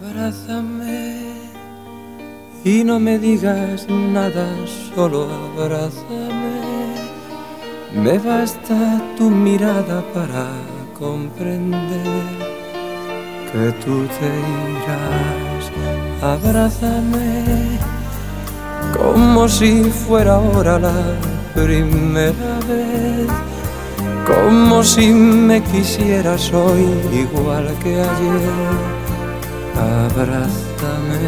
Abrázame y no me digas nada, solo abrázame. Me basta tu mirada para comprender que tú te irás. Abrázame como si fuera ahora la primera vez, como si me quisieras hoy igual que ayer. Abrázame.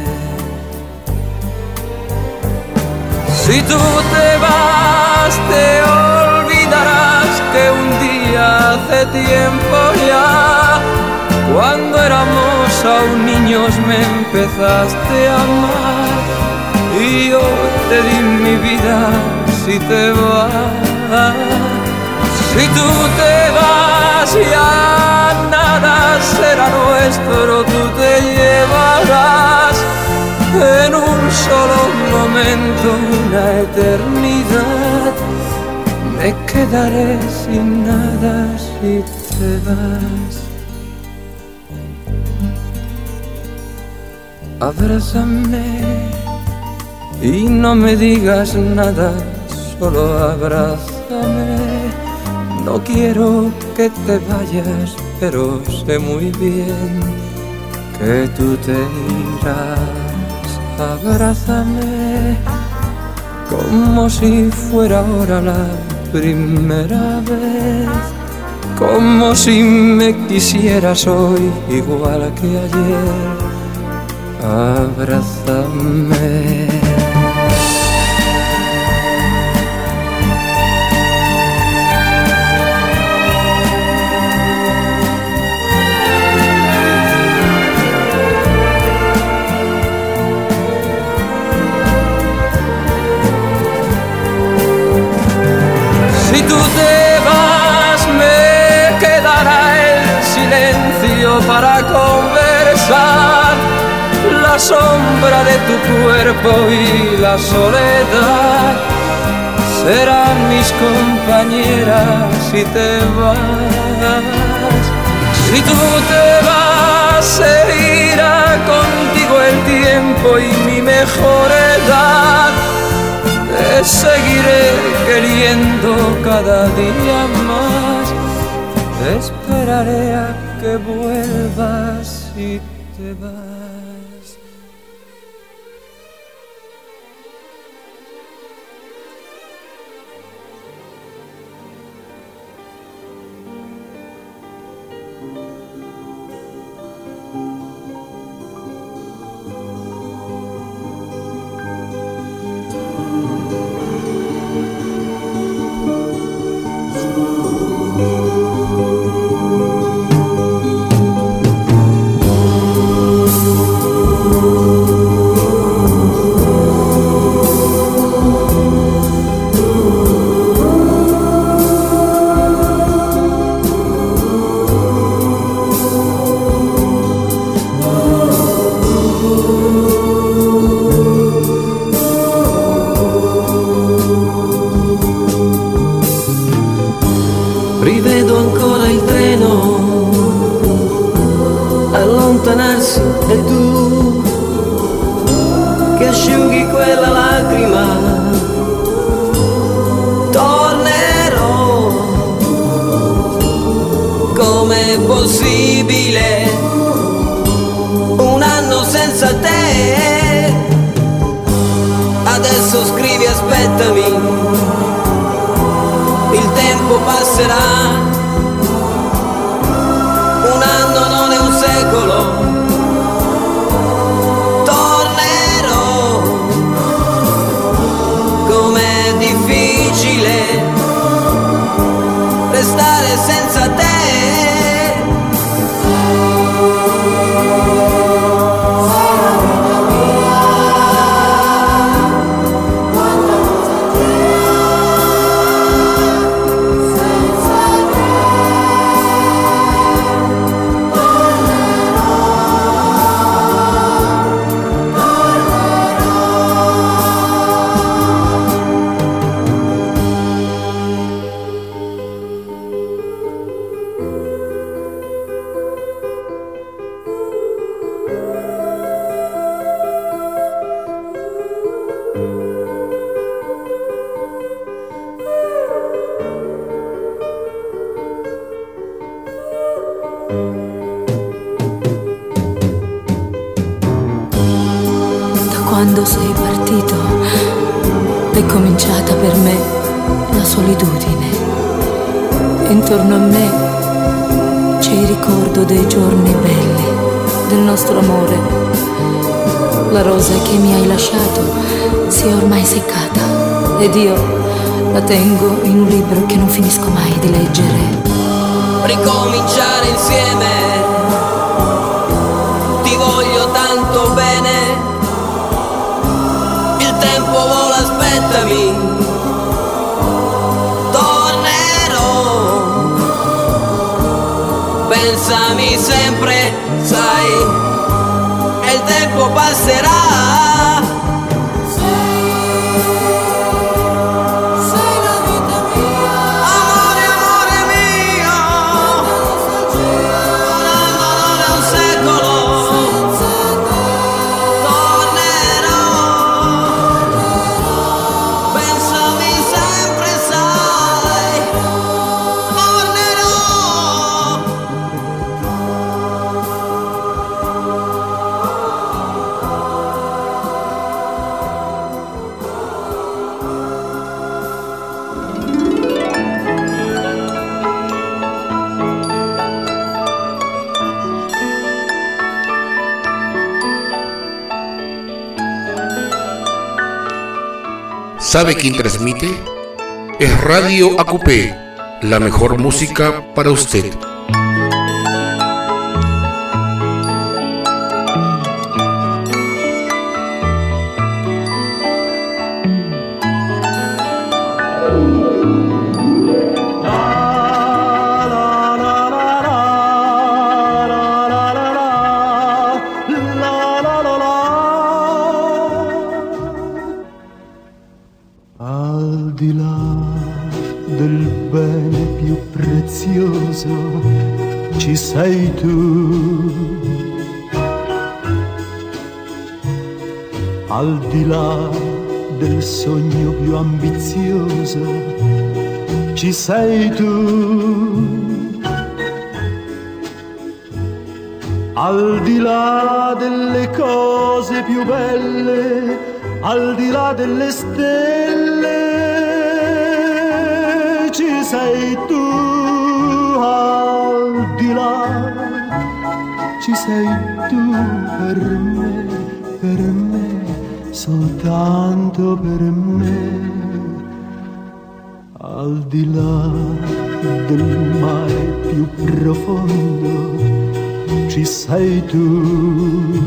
Si tú te vas, te olvidarás que un día hace tiempo ya, cuando éramos aún niños, me empezaste a amar y yo te di mi vida. Si te vas, si tú te vas, ya nada será nuestro, tú te llevarás en un solo momento una eternidad. Me quedaré sin nada si te vas. Abrázame y no me digas nada, solo abrázame. No quiero que te vayas, pero sé muy bien que tú te irás. Abrázame como si fuera ahora la primera vez, como si me quisieras hoy igual que ayer. Abrázame. Si tú te vas, me quedará el silencio para conversar, la sombra de tu cuerpo y la soledad serán mis compañeras si te vas. Si tú te vas, se irá contigo el tiempo y mi mejor edad. Te seguiré queriendo cada día más. Te esperaré a que vuelvas si te vas. Rivedo ancora il treno allontanarsi e tu che asciughi quella lacrima. Tornerò, com'è possibile un anno senza te? Adesso scrivi aspettami, il tempo passerà, un anno non è un secolo, tornerò, com'è difficile restare senza te. Quando sei partito è cominciata per me la solitudine. Intorno a me c'è il ricordo dei giorni belli, del nostro amore. La rosa che mi hai lasciato si è ormai seccata ed io la tengo in un libro che non finisco mai di leggere. Ricominciare insieme, ti voglio tanto bene. Vola, aspettami, tornerò. Pensami sempre, sai, e il tempo passerà. ¿Sabe quién transmite? Es Radio ACUPE, la mejor música para usted. Ci sei tu, al di là del sogno più ambizioso, ci sei tu, al di là delle cose più belle, al di là delle stelle, ci sei tu. Al di là ci sei tu per me, soltanto per me. Al di là del mare più profondo ci sei tu.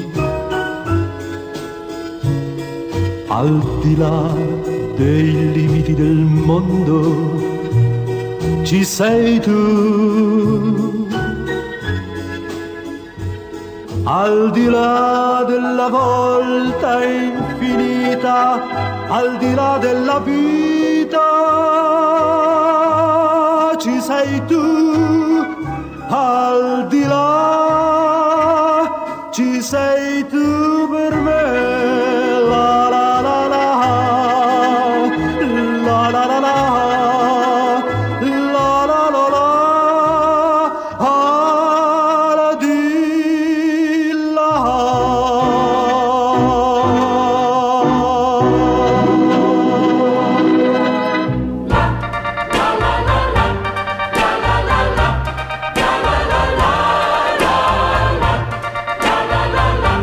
Al di là dei limiti del mondo ci sei tu, al di là della volta infinita, al di là della vita, ci sei tu, al di là, ci sei tu per me, la la la la, la la la la. La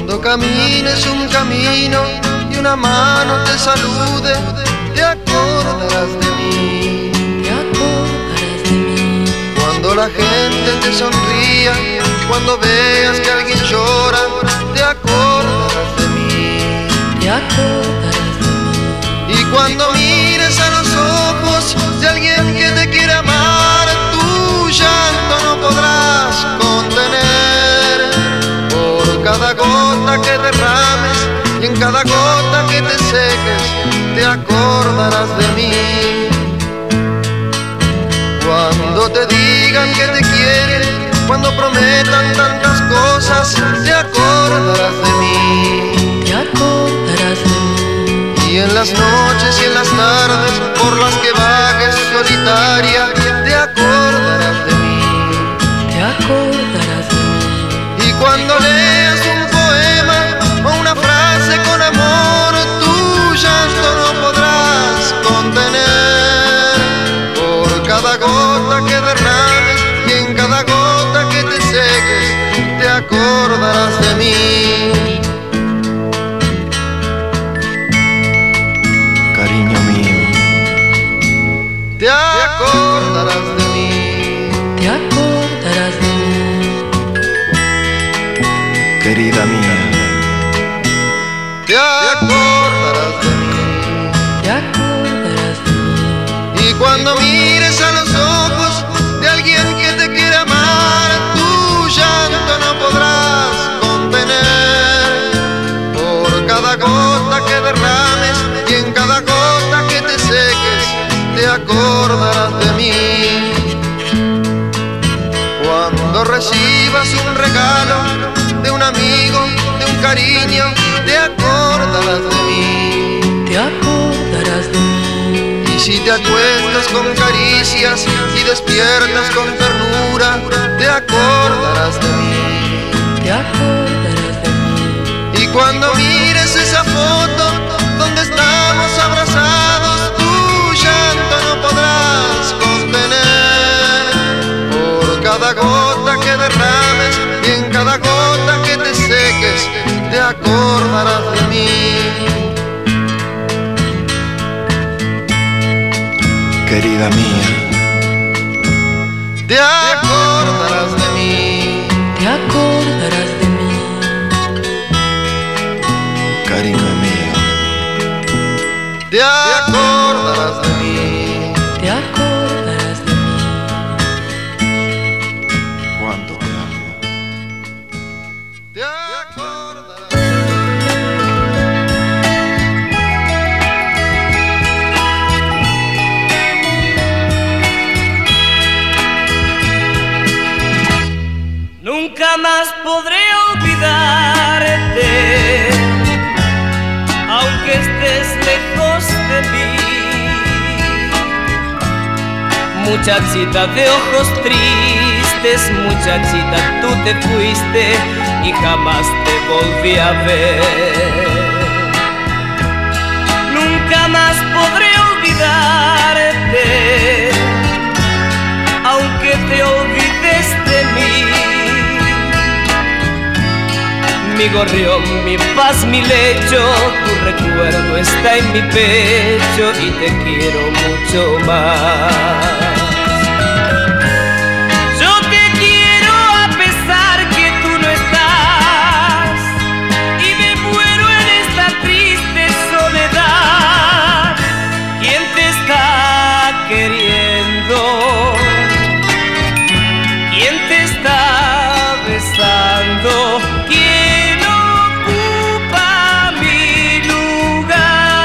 Cuando camines un camino y una mano te salude, te acordarás de mí. Te acordarás de mí. Cuando la gente te sonría, cuando veas que alguien llora, te acordarás de mí. Te acordarás de mí. Y cuando mires a los ojos de alguien que te quiere amar, tu llanto no podrás contener. Por cada gota que derrames y en cada gota que te seques, te acordarás de mí. Cuando te digan que te quieren, cuando prometan tantas cosas, te acordarás de mí. Te acordarás de mí. Y en las noches y en las tardes por las que vagues solitaria, te acordarás de mí. Te acordarás de mí. Y cuando leas un poema o una frase con amor, tu llanto no podrás contener. Por cada gota que derrames y en cada gota que te seques, te acordarás de mí. Cariño mío, te acordarás de mí. Te acordarás de mí. Querida mía, te acordarás de mí. Te acordarás de mí. Y cuando mires a los ojos de alguien que te quiere amar, tu llanto no podrás contener. Por cada gota que derrames y en cada gota que te seques, te acordarás de mí. Cuando recibas un regalo de un amigo, de un cariño, te acordarás de mí. Te acordarás de mí. Y si te acuestas con caricias y despiertas con ternura, te acordarás de mí. Te acordarás de mí. Y cuando mires esa foto donde estamos abrazados, tu llanto no podrás contener. Por cada gota que derrames y en cada gota que te seques, te acordarás de mí. Querida mía, te acordarás de mí. Te acordarás de mí. Cariño mío, te acordarás de mí. Te acordarás de mí. Cuánto te amo. Te acordarás. Nunca más podré olvidarte, aunque estés lejos de mí. Muchachita de ojos tristes, muchachita, tú te fuiste y jamás te volví a ver. Nunca más podré olvidarte, aunque te olvides de mí. Mi gorrión, mi paz, mi lecho, tu recuerdo está en mi pecho y te quiero mucho más. Yo te quiero a pesar que tú no estás y me muero en esta triste soledad. ¿Quién te está queriendo? ¿Quién te está besando? ¿Quién ocupa mi lugar?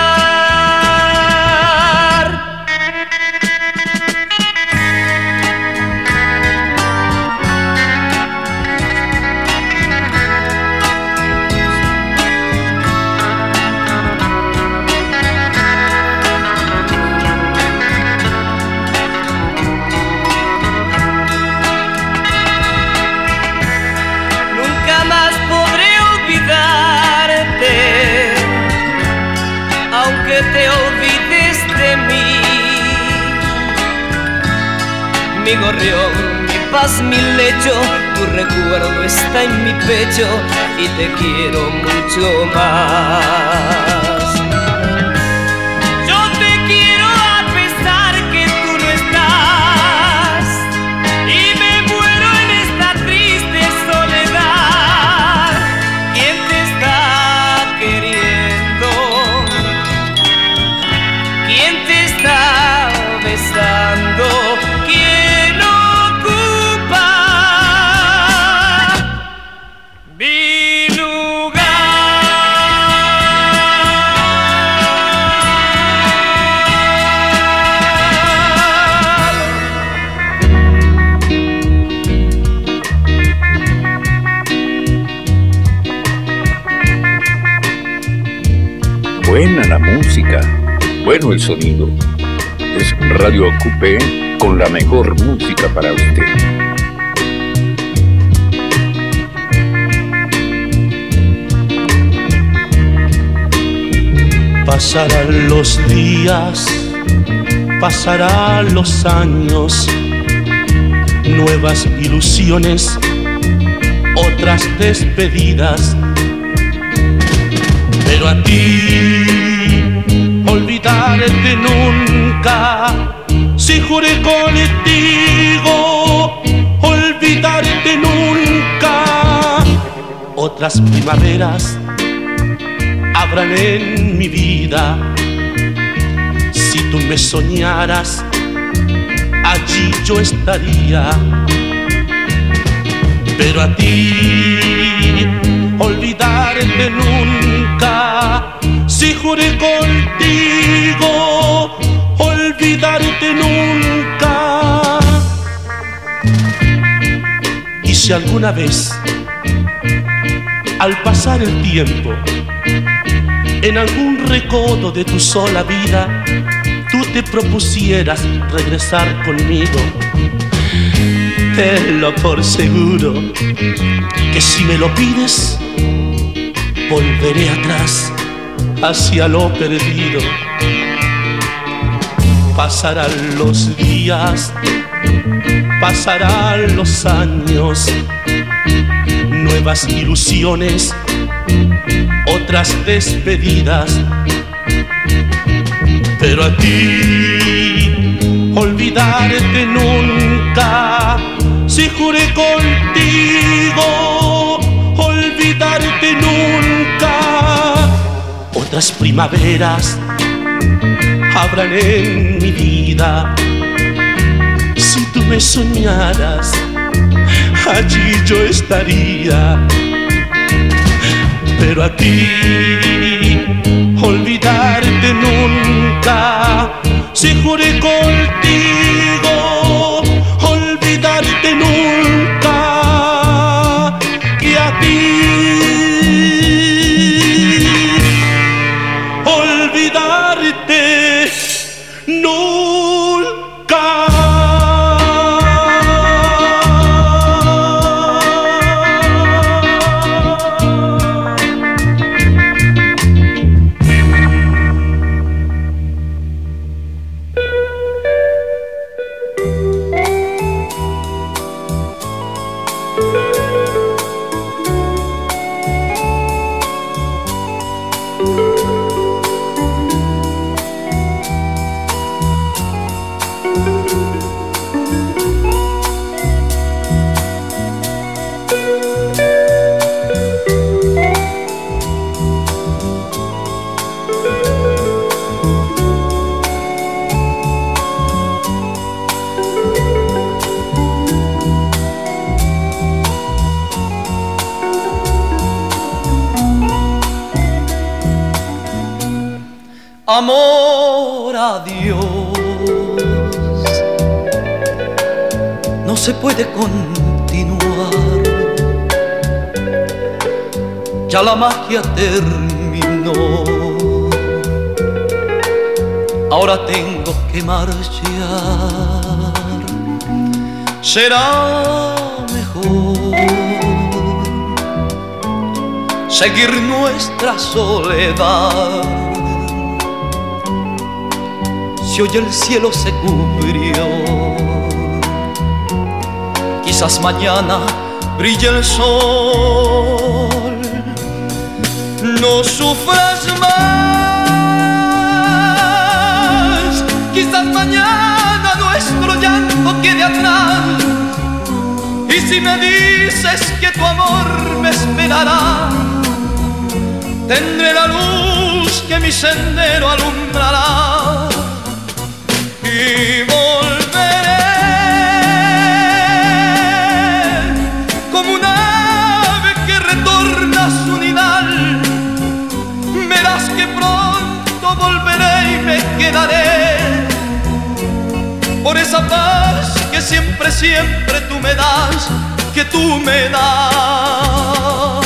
Nunca más podré olvidarte, aunque te olvides de mí. Mi gorrión, mi paz, mi lecho, tu recuerdo está en mi pecho y te quiero mucho más. Yo te quiero a pesar que tú no estás y me muero en esta triste soledad. ¿Quién te está queriendo? ¿Quién te está besando? ¿Quién ocupa mi lugar? Buena la música, bueno el sonido. Es Radio Coupé con la mejor música para usted. Pasarán los días, pasarán los años, nuevas ilusiones, otras despedidas. Pero a ti, olvidarte nunca, si juré contigo, olvidarte nunca. Otras primaveras habrán en mi vida. Si tú me soñaras, allí yo estaría. Pero a ti, olvidarte nunca, si juré contigo, olvidarte nunca. Y si alguna vez, al pasar el tiempo, en algún recodo de tu sola vida, tú te propusieras regresar conmigo, tenlo por seguro que si me lo pides, volveré atrás hacia lo perdido. Pasarán los días, pasarán los años, nuevas ilusiones, otras despedidas. Pero a ti, olvidarte nunca, si juré contigo, olvidarte nunca. Otras primaveras habrán en mi vida. Si tú me soñaras, allí yo estaría. Pero a ti, olvidarte nunca, si juré contigo, olvidarte nunca. Que a ti, olvidarte nunca. Amor a Dios, no se puede continuar, ya la magia terminó, ahora tengo que marchar, será mejor seguir nuestra soledad. Si hoy el cielo se cubrió, quizás mañana brilla el sol. No sufras más, quizás mañana nuestro llanto quede atrás. Y si me dices que tu amor me esperará, tendré la luz que mi sendero alumbrará. Y volveré como un ave que retorna a su nidal. Verás que pronto volveré y me quedaré por esa paz que siempre, siempre tú me das, que tú me das.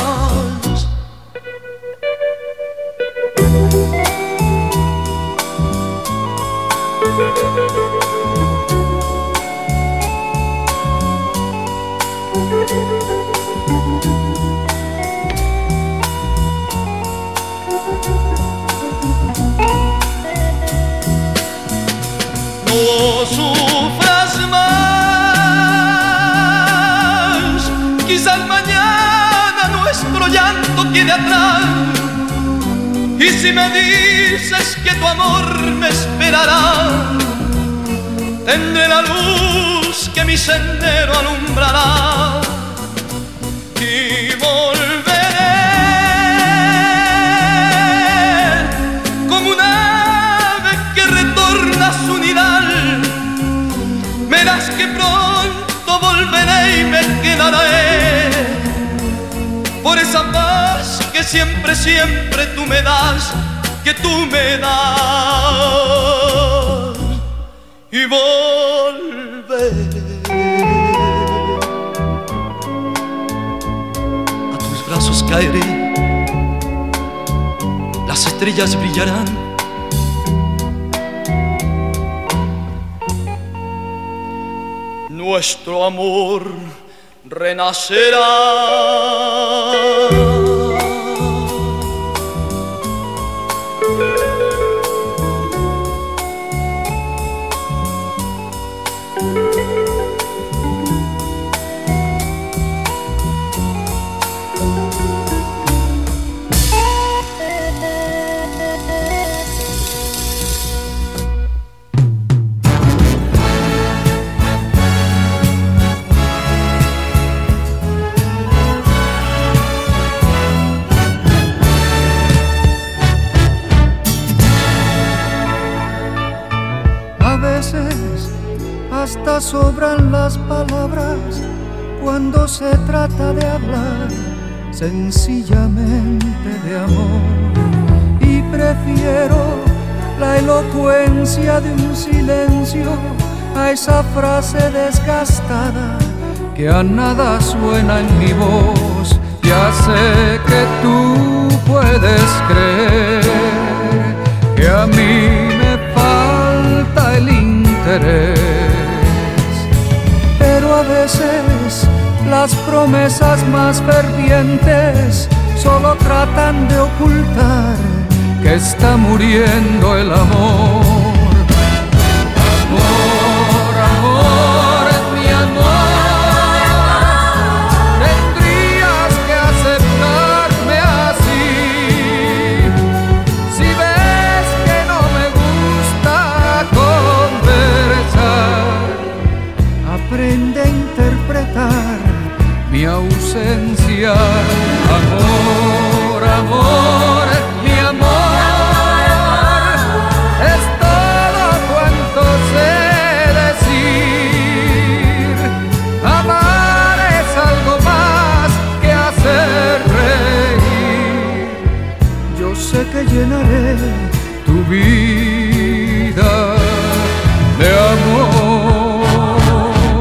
No sufras más, quizás mañana nuestro llanto quede atrás. Y si me dices que tu amor me esperará, tendré la luz que mi sendero alumbrará. Y volveré como un ave que retorna a su nidal. Verás que pronto volveré y me quedaré por esa paz que siempre, siempre tú me das, que tú me das. Y volveré. A tus brazos caeré, las estrellas brillarán. Nuestro amor renacerá. Hasta sobran las palabras cuando se trata de hablar sencillamente de amor. Y prefiero la elocuencia de un silencio a esa frase desgastada que a nada suena en mi voz. Ya sé que tú puedes creer que a mí me falta el interés, pero a veces las promesas más fervientes solo tratan de ocultar que está muriendo el amor. Amor, amor, mi amor, tendrías que aceptarme así. Si ves que no me gusta conversar, aprende a interpretar mi ausencia. Amor, amor, mi amor, es todo cuanto sé decir. Amar es algo más que hacer reír. Yo sé que llenaré tu vida de amor.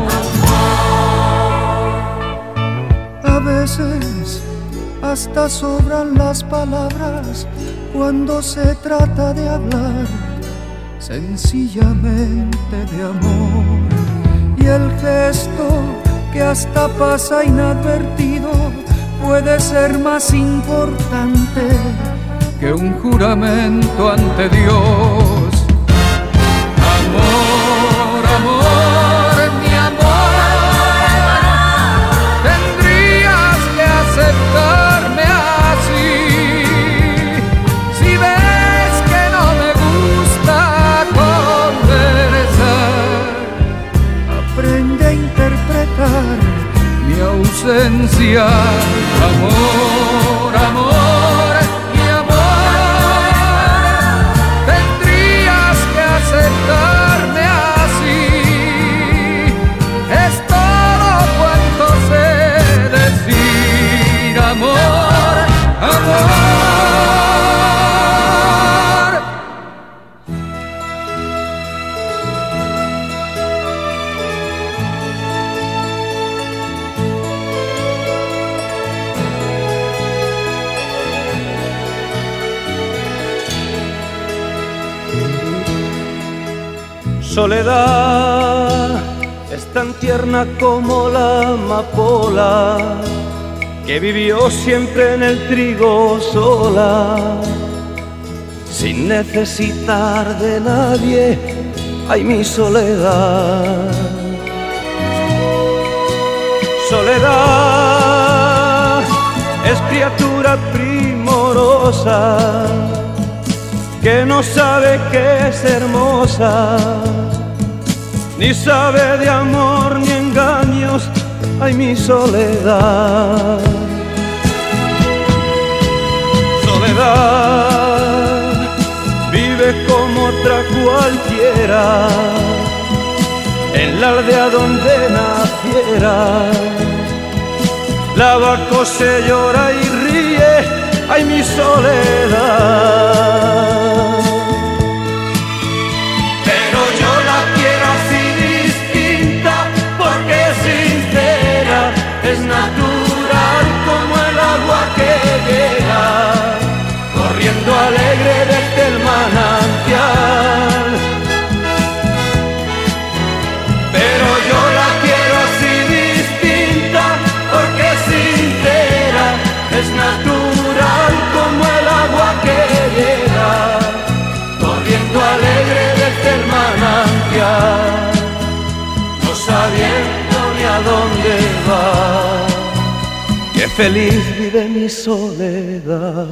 A veces hasta sobran las palabras cuando se trata de hablar sencillamente de amor. Y el gesto que hasta pasa inadvertido puede ser más importante que un juramento ante Dios. Amor, amor, mi amor, tendría decía amor, amor, mi amor, tendrías que aceptarme así. Es todo cuanto sé decir, amor, amor. Soledad es tan tierna como la amapola, que vivió siempre en el trigo sola, sin necesitar de nadie. Ay, mi soledad. Soledad es criatura primorosa, que no sabe que es hermosa, ni sabe de amor ni engaños. Ay, mi soledad. Soledad vive como otra cualquiera, en la aldea donde naciera. Lava, cose, llora y ríe. Ay, mi soledad. Pero yo la quiero así distinta, porque es sincera, es natural como el agua que llega, corriendo alegre desde el manantial. Pero yo la quiero así distinta, porque es sincera, es natural como el agua que llega, corriendo alegre desde el manantial, no sabiendo ni a dónde va. Qué feliz vive mi soledad.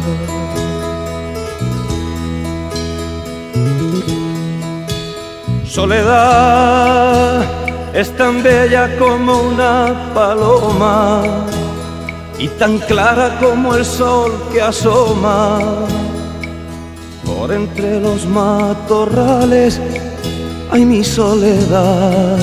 Soledad es tan bella como una paloma, y tan clara como el sol que asoma por entre los matorrales. Ay, mi soledad.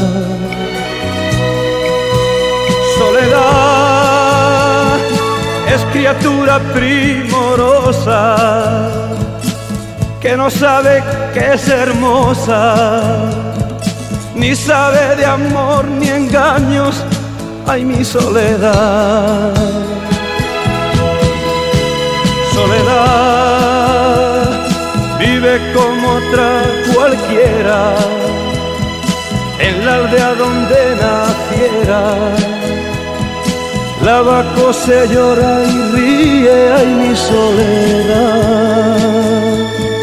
Soledad es criatura primorosa, que no sabe que es hermosa, ni sabe de amor ni engaños. Ay, mi soledad. Soledad vive como otra cualquiera, en la aldea donde naciera. Lava, cose, llora y ríe. Ay, mi soledad.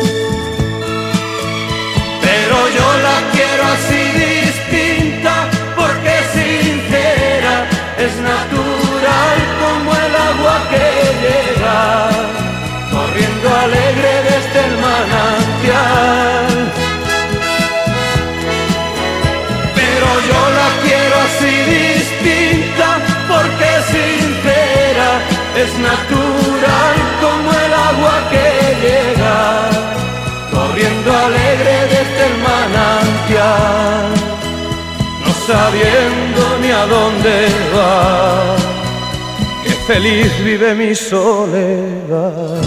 Pero yo la quiero así distinta, porque es sincera, es natural como el agua que llega, corriendo alegre desde el manantial. Pero yo la quiero así distinta, porque es sincera, es natural como el agua que llega, corriendo alegre desde el manantial, no sabiendo ni a dónde va. Qué feliz vive mi soledad.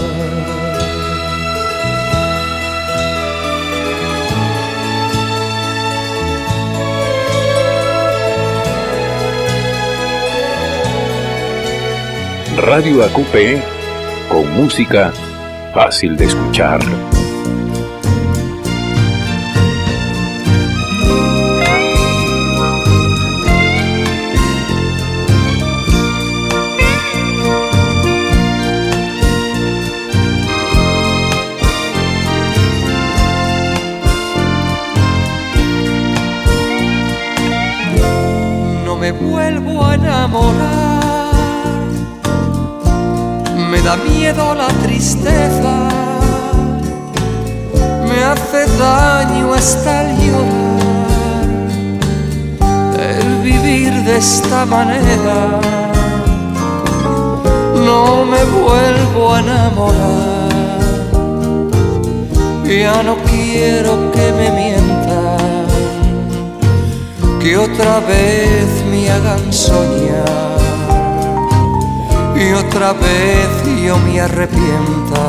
Radio ACUPE, con música fácil de escuchar. No me vuelvo a enamorar, me da miedo la tristeza, me hace daño hasta el llorar, el vivir de esta manera. me vuelvo a enamorar. Ya no quiero que me mientan, que otra vez me hagan soñar y otra vez yo me arrepienta.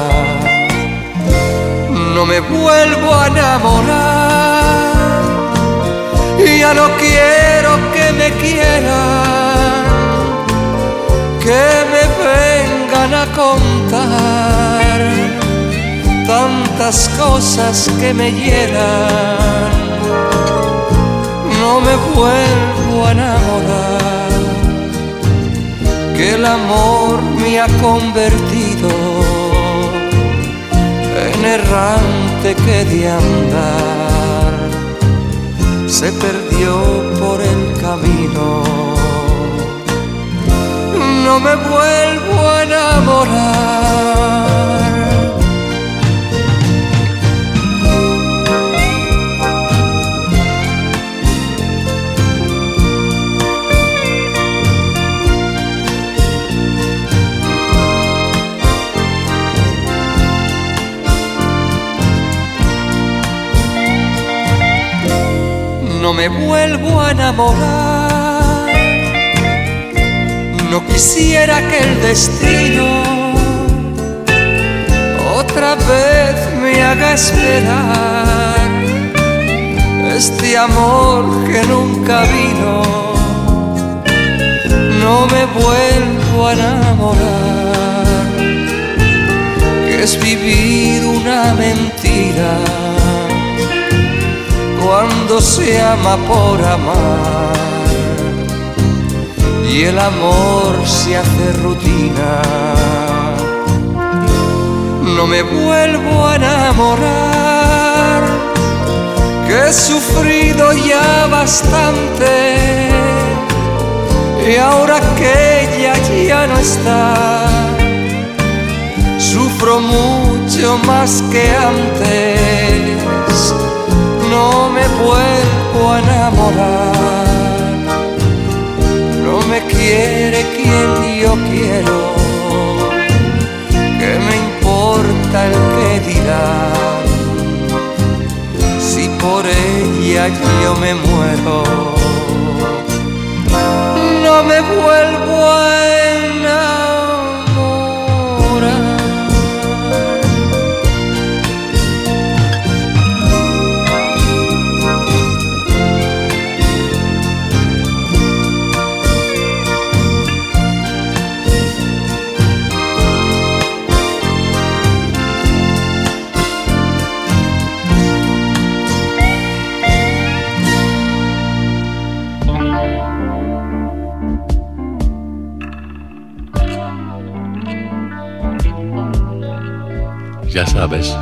No me vuelvo a enamorar, ya no quiero que me quieran, que me vengan a contar tantas cosas que me hieran. No me vuelvo a enamorar, que el amor me ha convertido en errante que de andar se perdió por el camino. No me vuelvo a enamorar. No me vuelvo a enamorar, no quisiera que el destino otra vez me haga esperar este amor que nunca vino. No me vuelvo a enamorar, que es vivir una mentira cuando se ama por amar y el amor se hace rutina. No me vuelvo a enamorar, que he sufrido ya bastante y ahora que ella ya no está, sufro mucho más que antes. No me vuelvo a enamorar, no me quiere quien yo quiero, ¿qué me importa el que dirán? Si por ella yo me muero, no me vuelvo a enamorar. Ya sabes,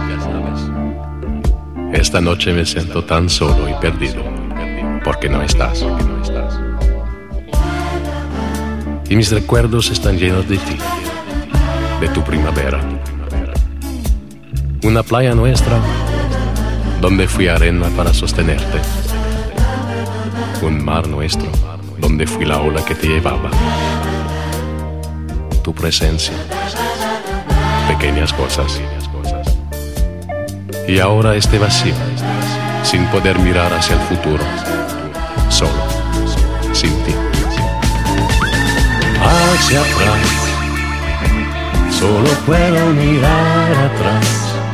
esta noche me siento tan solo y perdido, porque no estás. Y mis recuerdos están llenos de ti, de tu primavera. Una playa nuestra, donde fui arena para sostenerte. Un mar nuestro, donde fui la ola que te llevaba. Tu presencia, pequeñas cosas. Y ahora este vacío, sin poder mirar hacia el futuro, solo, sin ti. Hacia atrás, solo puedo mirar atrás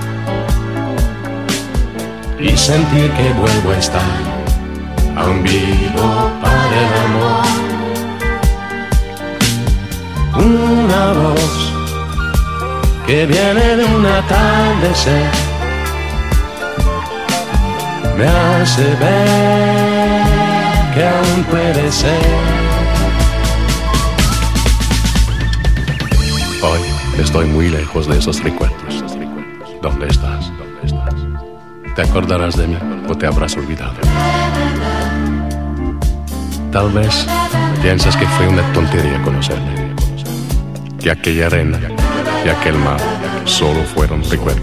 y sentir que vuelvo a estar aún vivo para el amor. Una voz que viene de un atardecer me hace ver que aún puede ser. Hoy estoy muy lejos de esos recuerdos. ¿Dónde estás? ¿Te acordarás de mí o te habrás olvidado? Tal vez piensas que fue una tontería conocerme, que aquella arena y aquel mar solo fueron recuerdos.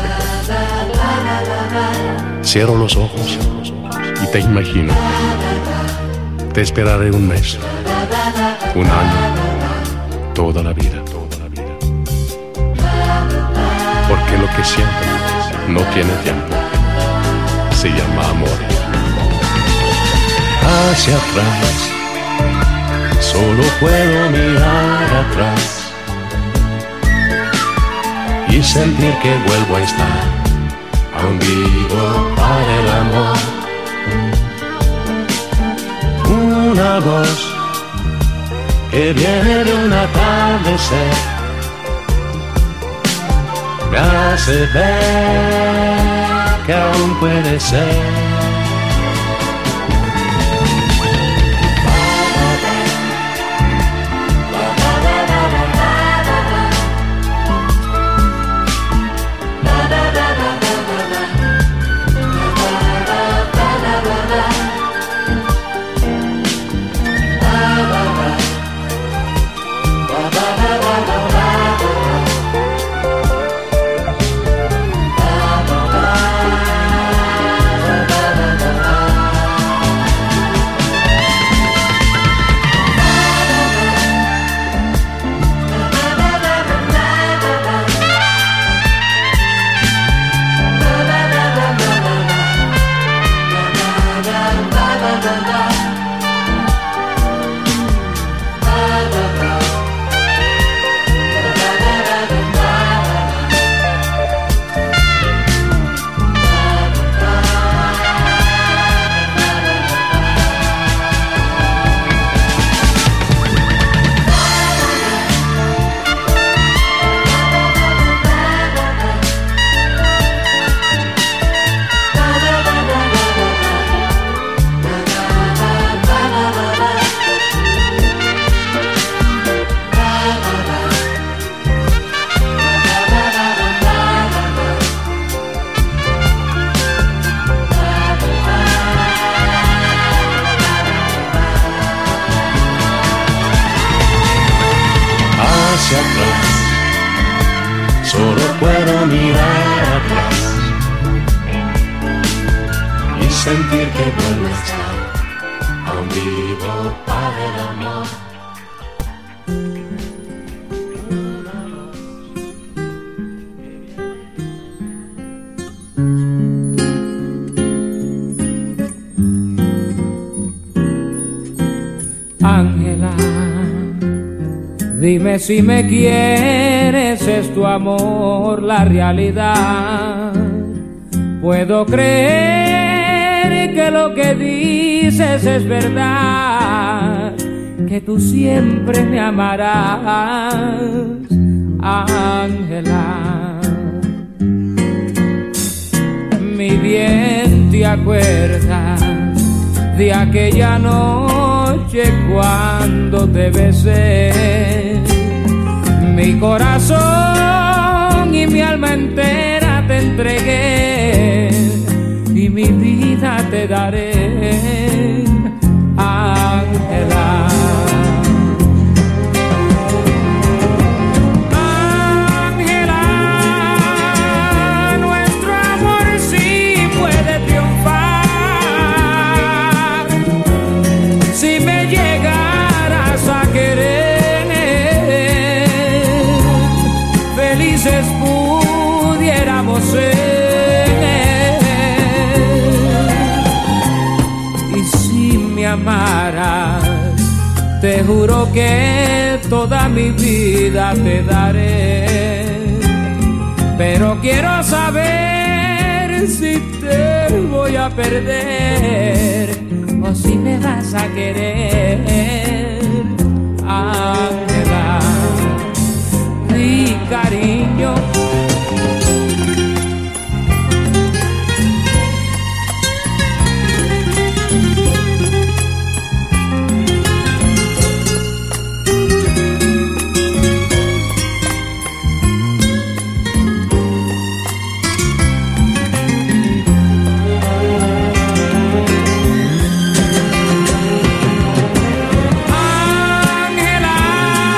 Cierro los ojos y te imagino. Te esperaré un mes, un año, toda la vida. que lo que siento no tiene tiempo, se llama amor. Hacia atrás, solo puedo mirar atrás y sentir que vuelvo a estar, aún vivo para el amor. Una voz que viene de un atardecer me hace ver que aún puede ser. Hacia atrás, solo puedo mirar atrás y sentir que vuelvo a estar, aún vivo para el amor. Ángela, dime si me quieres, es tu amor la realidad. Puedo creer que lo que dices es verdad, que tú siempre me amarás, Ángela. Mi bien, ¿te acuerdas de aquella noche cuando te besé? Mi corazón y mi alma entera te entregué y mi vida te daré, Ángela. Ángela, nuestro amor sí puede triunfar si me llegaras a querer. Felices pudiéramos ser, y si me amaras, te juro que toda mi vida te daré. Pero quiero saber si te voy a perder o si me vas a querer, Ángela. Mi cariño, Ángela,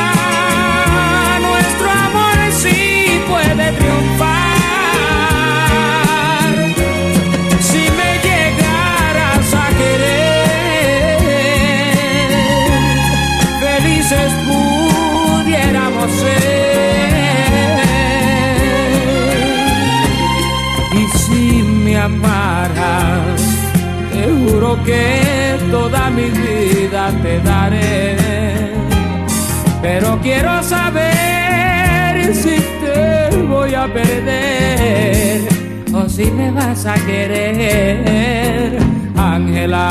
amaras, te juro que toda mi vida te daré. Pero quiero saber si te voy a perder o si me vas a querer, Ángela,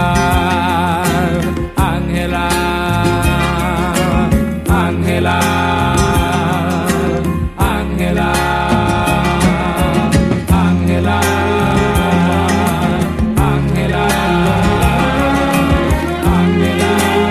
Ángela, Ángela, Ángela, Ángela, Ángela, Ángela.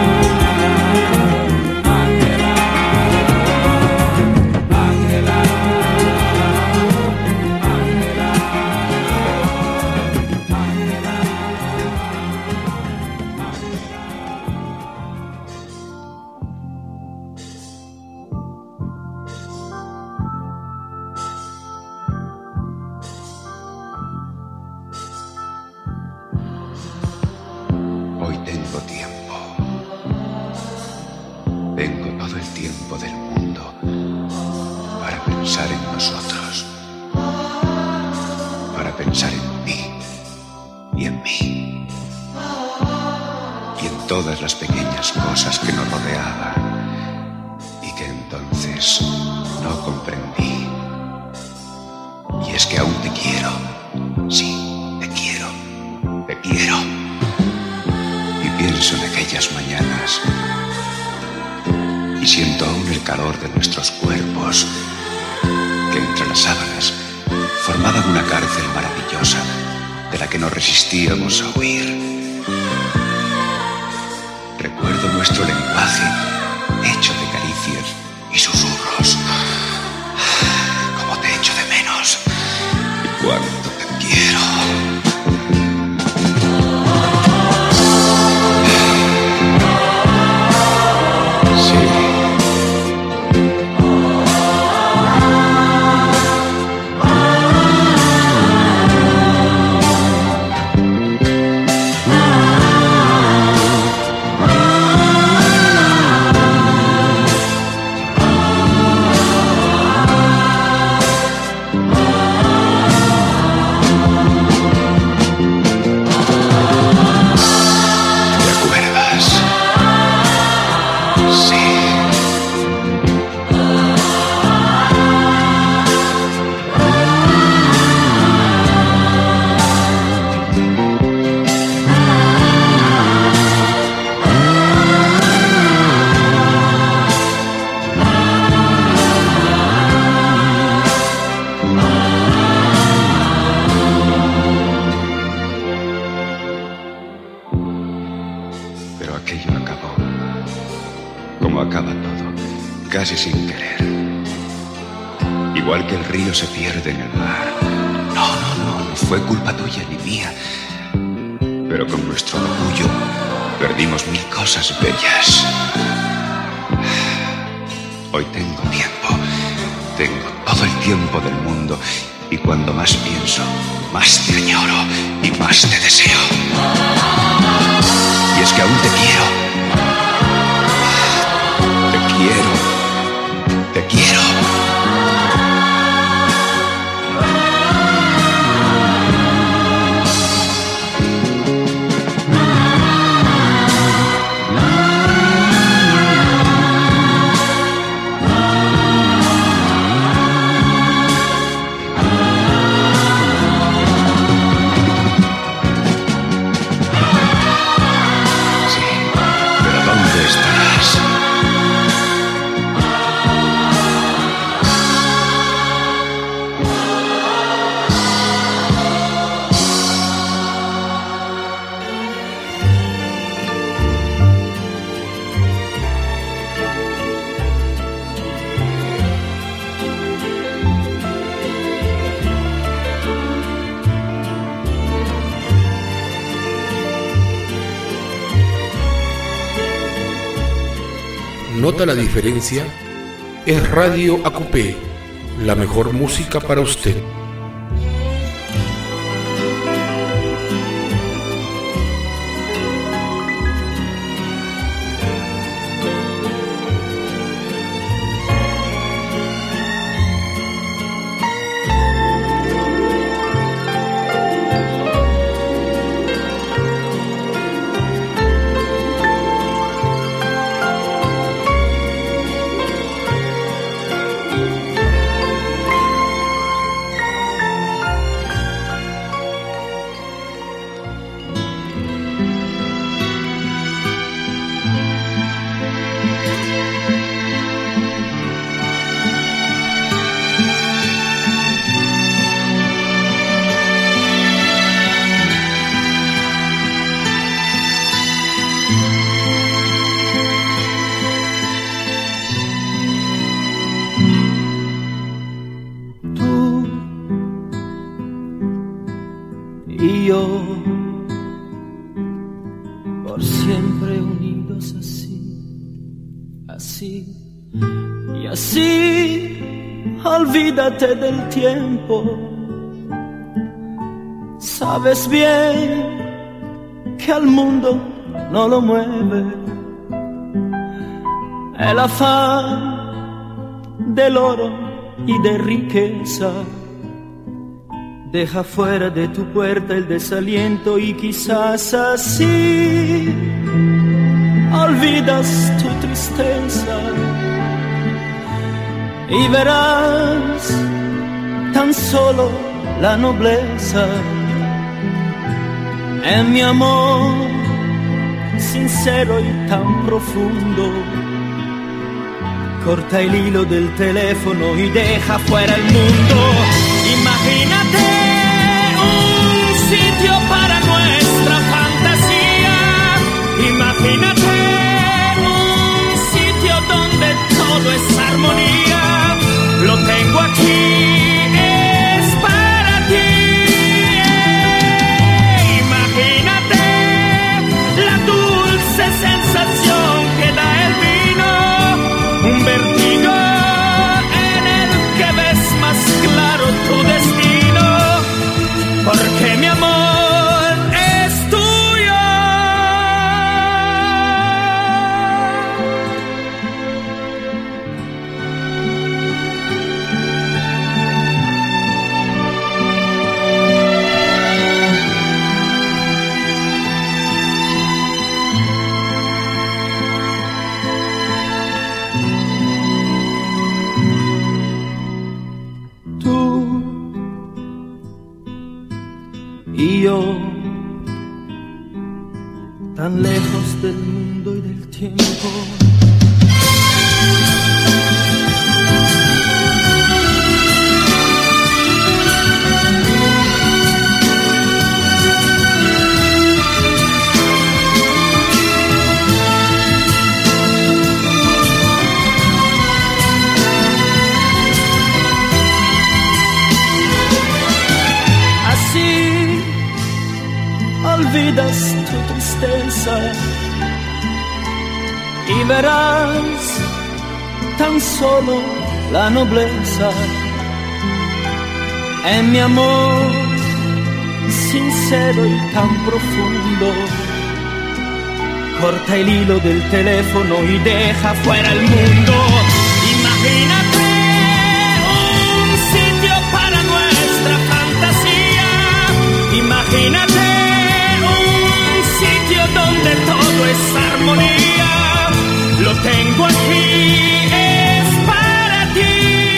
Hoy tengo tiempo. Tengo todo el tiempo del mundo para pensar en nosotros, para pensar en ti y en mí y en todas las pequeñas cosas que nos rodeaban y que entonces no comprendí. Y es que aún te quiero, sí, te quiero, te quiero. Y pienso en aquellas mañanas y siento aún el calor de nuestros cuerpos que entre las sábanas formaban una cárcel maravillosa de la que no resistíamos a huir. Recuerdo nuestro lenguaje hecho de caricias y susurros. Cómo te echo de menos y cuánto te quiero. Casi sin querer. Igual que el río se pierde en el mar. No fue culpa tuya ni mía. Pero con nuestro orgullo perdimos mil cosas bellas. Hoy tengo tiempo. Tengo todo el tiempo del mundo. Y cuando más pienso, más te añoro y más te deseo. Y es que aún te quiero. Te quiero. Te quiero. Sí, pero ¿dónde estarás? ¿Nota la diferencia? Es Radio Acupé, la mejor música para usted. y yo, por siempre unidos así, así y así. Olvídate del tiempo. Sabes bien que al mundo no lo mueve el afán del oro y de riqueza. Deja fuera de tu puerta el desaliento y quizás así olvidas tu tristeza y verás tan solo la nobleza en mi amor sincero y tan profundo. Corta el hilo del teléfono y deja fuera el mundo. Imagínate un sitio para nuestra fantasía. Imagínate un sitio donde todo es armonía. Lo tengo aquí, es para ti. Imagínate la dulce sensación que da el vino, un vertigo en el que ves más claro tu destino, porque mi amor es tuyo. Y yo, tan lejos del mundo y del tiempo. Olvidas tu tristeza y verás tan solo la nobleza en mi amor sincero y tan profundo. Corta el hilo del teléfono y deja fuera el mundo. Imagínate un sitio para nuestra fantasía. Imagínate donde todo es armonía. Lo tengo aquí, es para ti.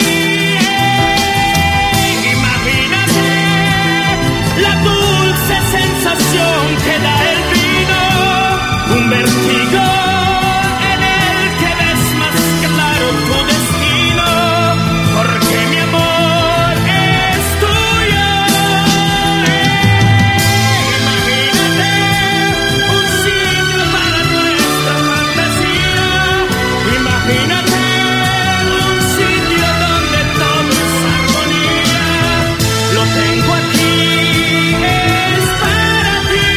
Imagínate la dulce sensación que da el vino, un vertigo en el que ves más claro tu destino, porque mi amor es tuyo. Imagínate un sitio donde todo es armonía. Lo tengo aquí, es para ti.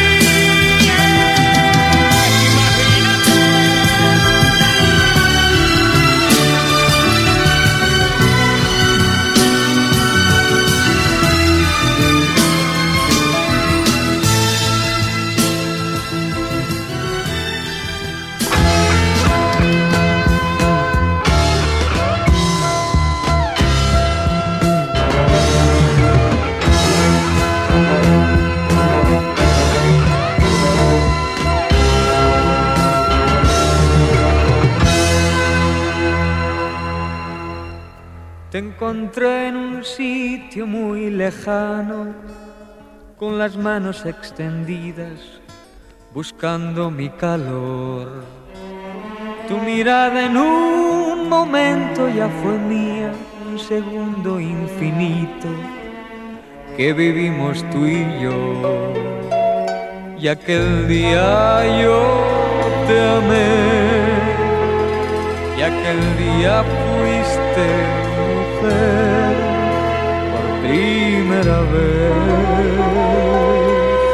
Te encontré en un sitio muy lejano, con las manos extendidas, buscando mi calor. Tu mirada en un momento ya fue mía, un segundo infinito que vivimos tú y yo. Y aquel día yo te amé, y aquel día fuiste mujer por primera vez.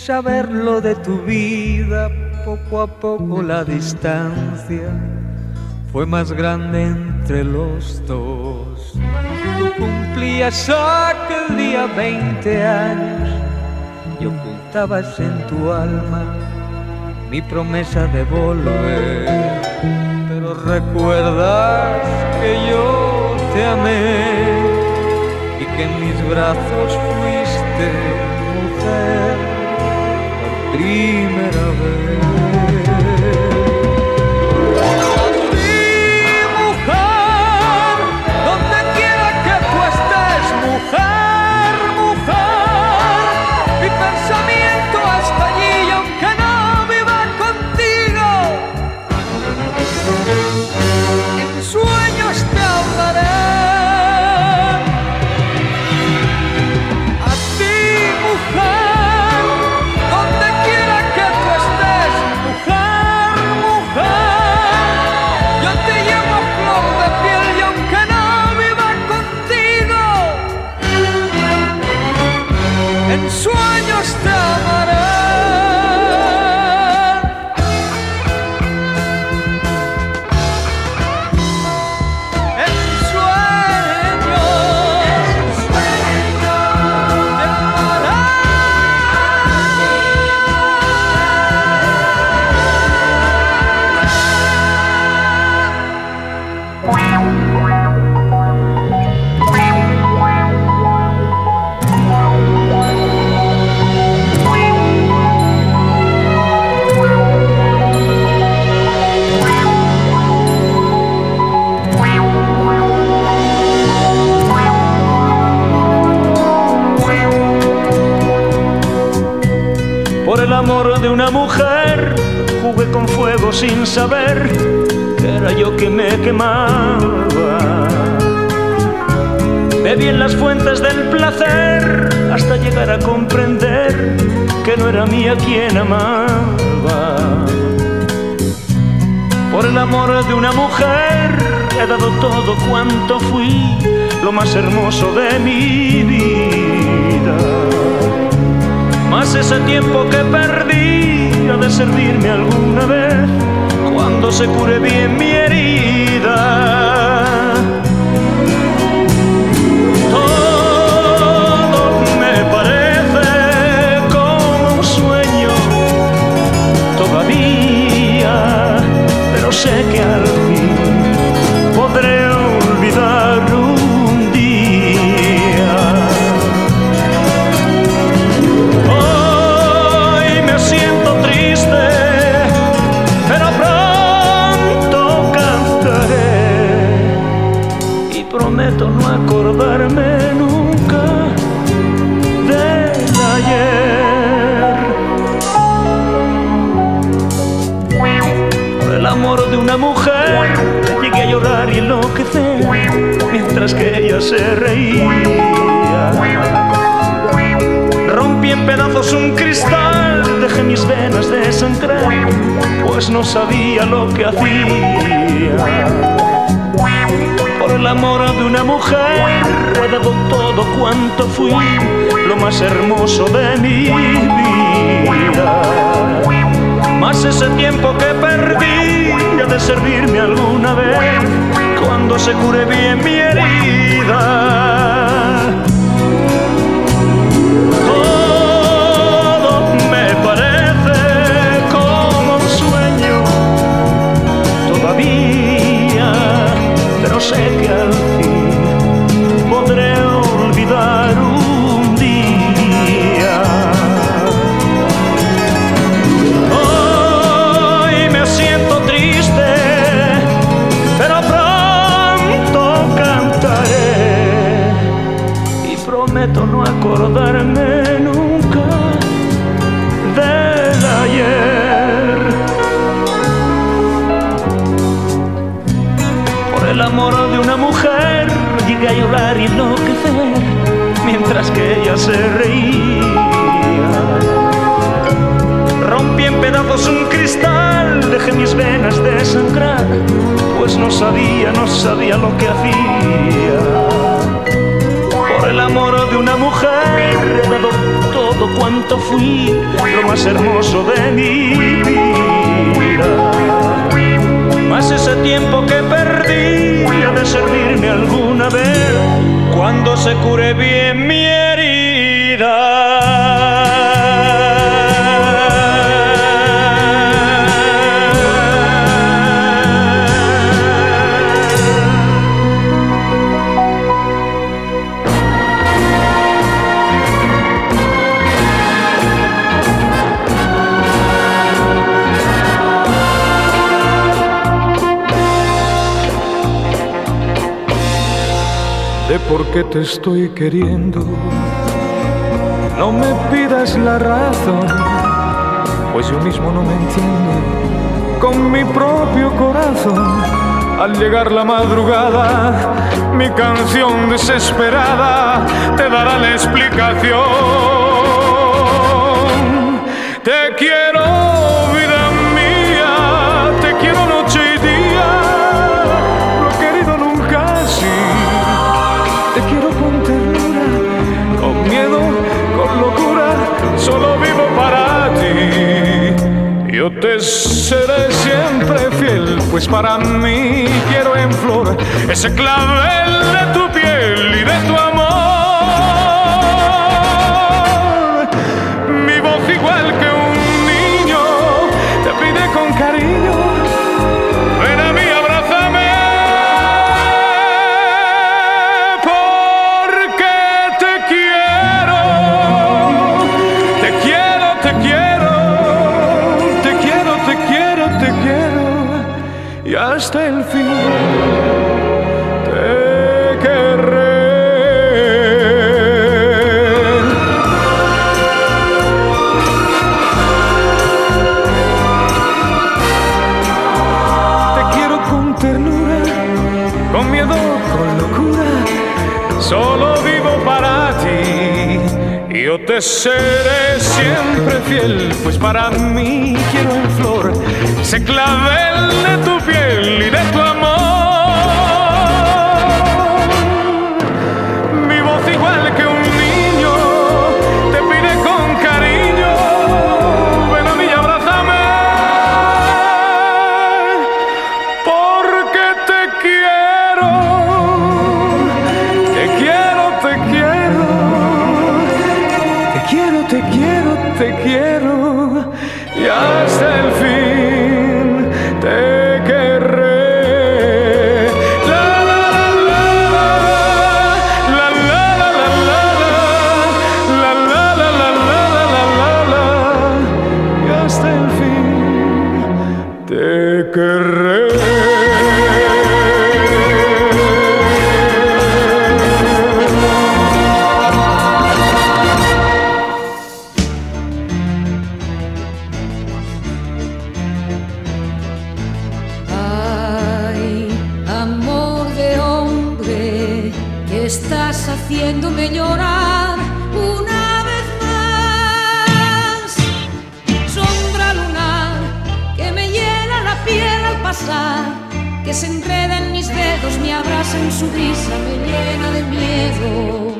saberlo de tu vida, poco a poco la distancia fue más grande entre los dos. Tú cumplías aquel día 20 años y ocultabas en tu alma mi promesa de volver. Pero recuerdas que yo te amé y que en mis brazos fuiste mujer por primera vez. Mujer, mujer, mi pensamiento hasta allí, y aunque no viva contigo, en sueños te hablaré. A ti, mujer, donde quiera que tú estés, mujer, mujer, yo te llevo a flor de piel y aunque no viva contigo, en sueños te amaré. En sueños te Por el amor de una mujer jugué con fuego sin saber que era yo que me quemaba. Bebí en las fuentes del placer hasta llegar a comprender que no era mía quien amaba. Por el amor de una mujer he dado todo cuanto fui, lo más hermoso de mi vida. Mas ese tiempo que perdí ha de servirme alguna vez cuando se cure bien mi herida. Todo me parece como un sueño todavía, pero sé que al fin podré olvidar un día. Hoy me siento triste, pero pronto cantaré y prometo no acordarme nunca del ayer. Por el amor de una mujer llegué a llorar y enloquecer mientras que ella se reía. Rompí en pedazos un cristal, dejé mis venas desangrar, pues no sabía lo que hacía. Por el amor de una mujer he dado todo cuanto fui, lo más hermoso de mi vida. Mas ese tiempo que perdí ha de servirme alguna vez cuando se cure bien mi herida. Todo me parece como un sueño todavía, pero sé que al fin podré olvidar un día. Hoy me siento triste, pero pronto cantaré y prometo no acordarme nunca del ayer. Por el amor de una mujer llegué a llorar y enloquecer mientras que ella se reía. Rompí en pedazos un cristal, dejé mis venas desangrar, pues no sabía lo que hacía. Por el amor de una mujer he dado todo todo cuanto fui, lo más hermoso de mi vida. Mas ese tiempo que perdí ha de servirme alguna vez cuando se cure bien mi herida. De por qué te estoy queriendo, no me pidas la razón, pues yo mismo no me entiendo con mi propio corazón. Al llegar la madrugada, mi canción desesperada te dará la explicación. Te quiero, vida mía, te quiero noche y día, no he querido nunca así. Te quiero con ternura, con miedo, con locura, solo vivo para ti. Yo te seré siempre fiel, pues para mí quiero en flor ese clavel de tu piel y de tu amor. Mi voz igual que un niño te pide con cariño, ven a mí, abrázame. Y hasta el fin te querré. Te quiero con ternura, con miedo, con locura, solo vivo para ti. Yo te seré siempre fiel, pues para mí quiero en flor ese clavel de tu piel y de tu amor. Mi voz igual que un niño te pide con cariño, ven a mí y abrázame, porque te quiero, te quiero, te quiero. Te quiero, te quiero, te quiero, y hasta el fin te querré. La la la la la la la la la la la la la, y hasta el fin te querré. Estás haciéndome llorar una vez más. Sombra lunar que me hiela la piel al pasar, que se enreda en mis dedos, me abraza en su brisa, me llena de miedo.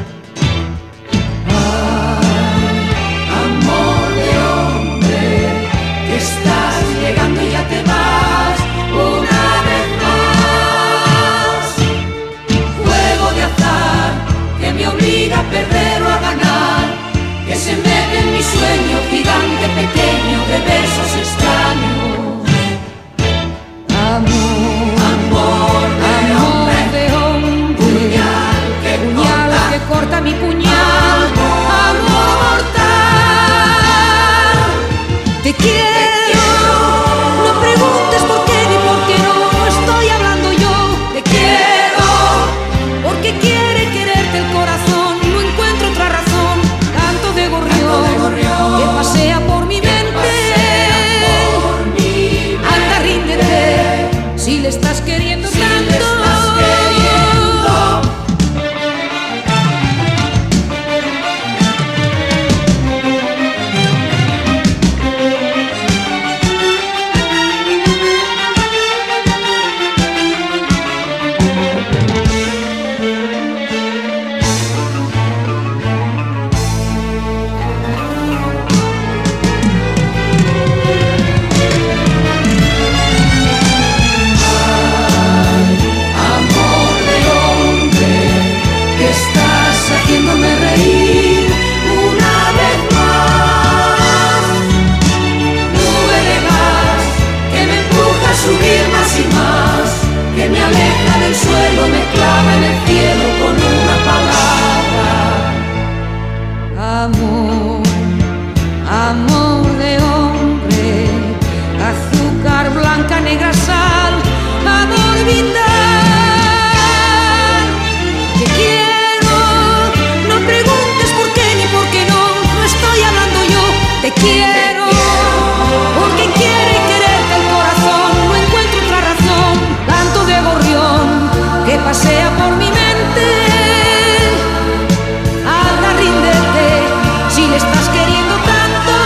Ay, amor de hombre, que estás llegando y ya te vas una vez más. Juego de azar que me obliga a perder o a ganar, que se mete en mi sueño gigante pequeño de besos extraños. Amor, amor de hombre, puñal que corta blanca, negra sal, a orbitar. Te quiero, no preguntes por qué ni por qué no, no estoy hablando yo. Te quiero, porque quiere quererte el corazón, no encuentro otra razón. Canto de gorrión que pasea por mi mente. Anda, ríndete, si le estás queriendo tanto.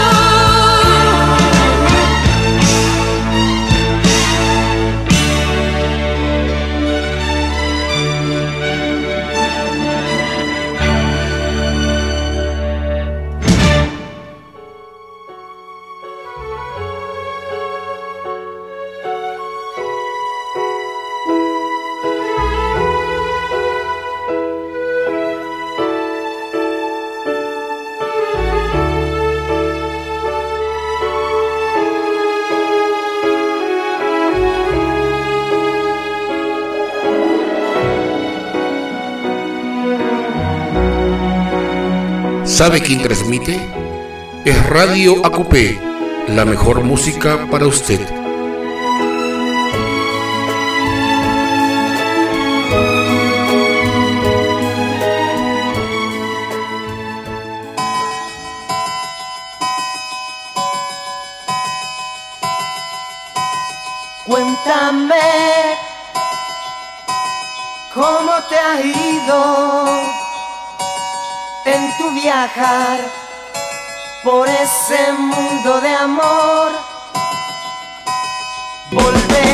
¿Sabe quién transmite? Es Radio ACUPE, la mejor música para usted. Cuéntame cómo te ha ido en tu viajar por ese mundo de amor. Volver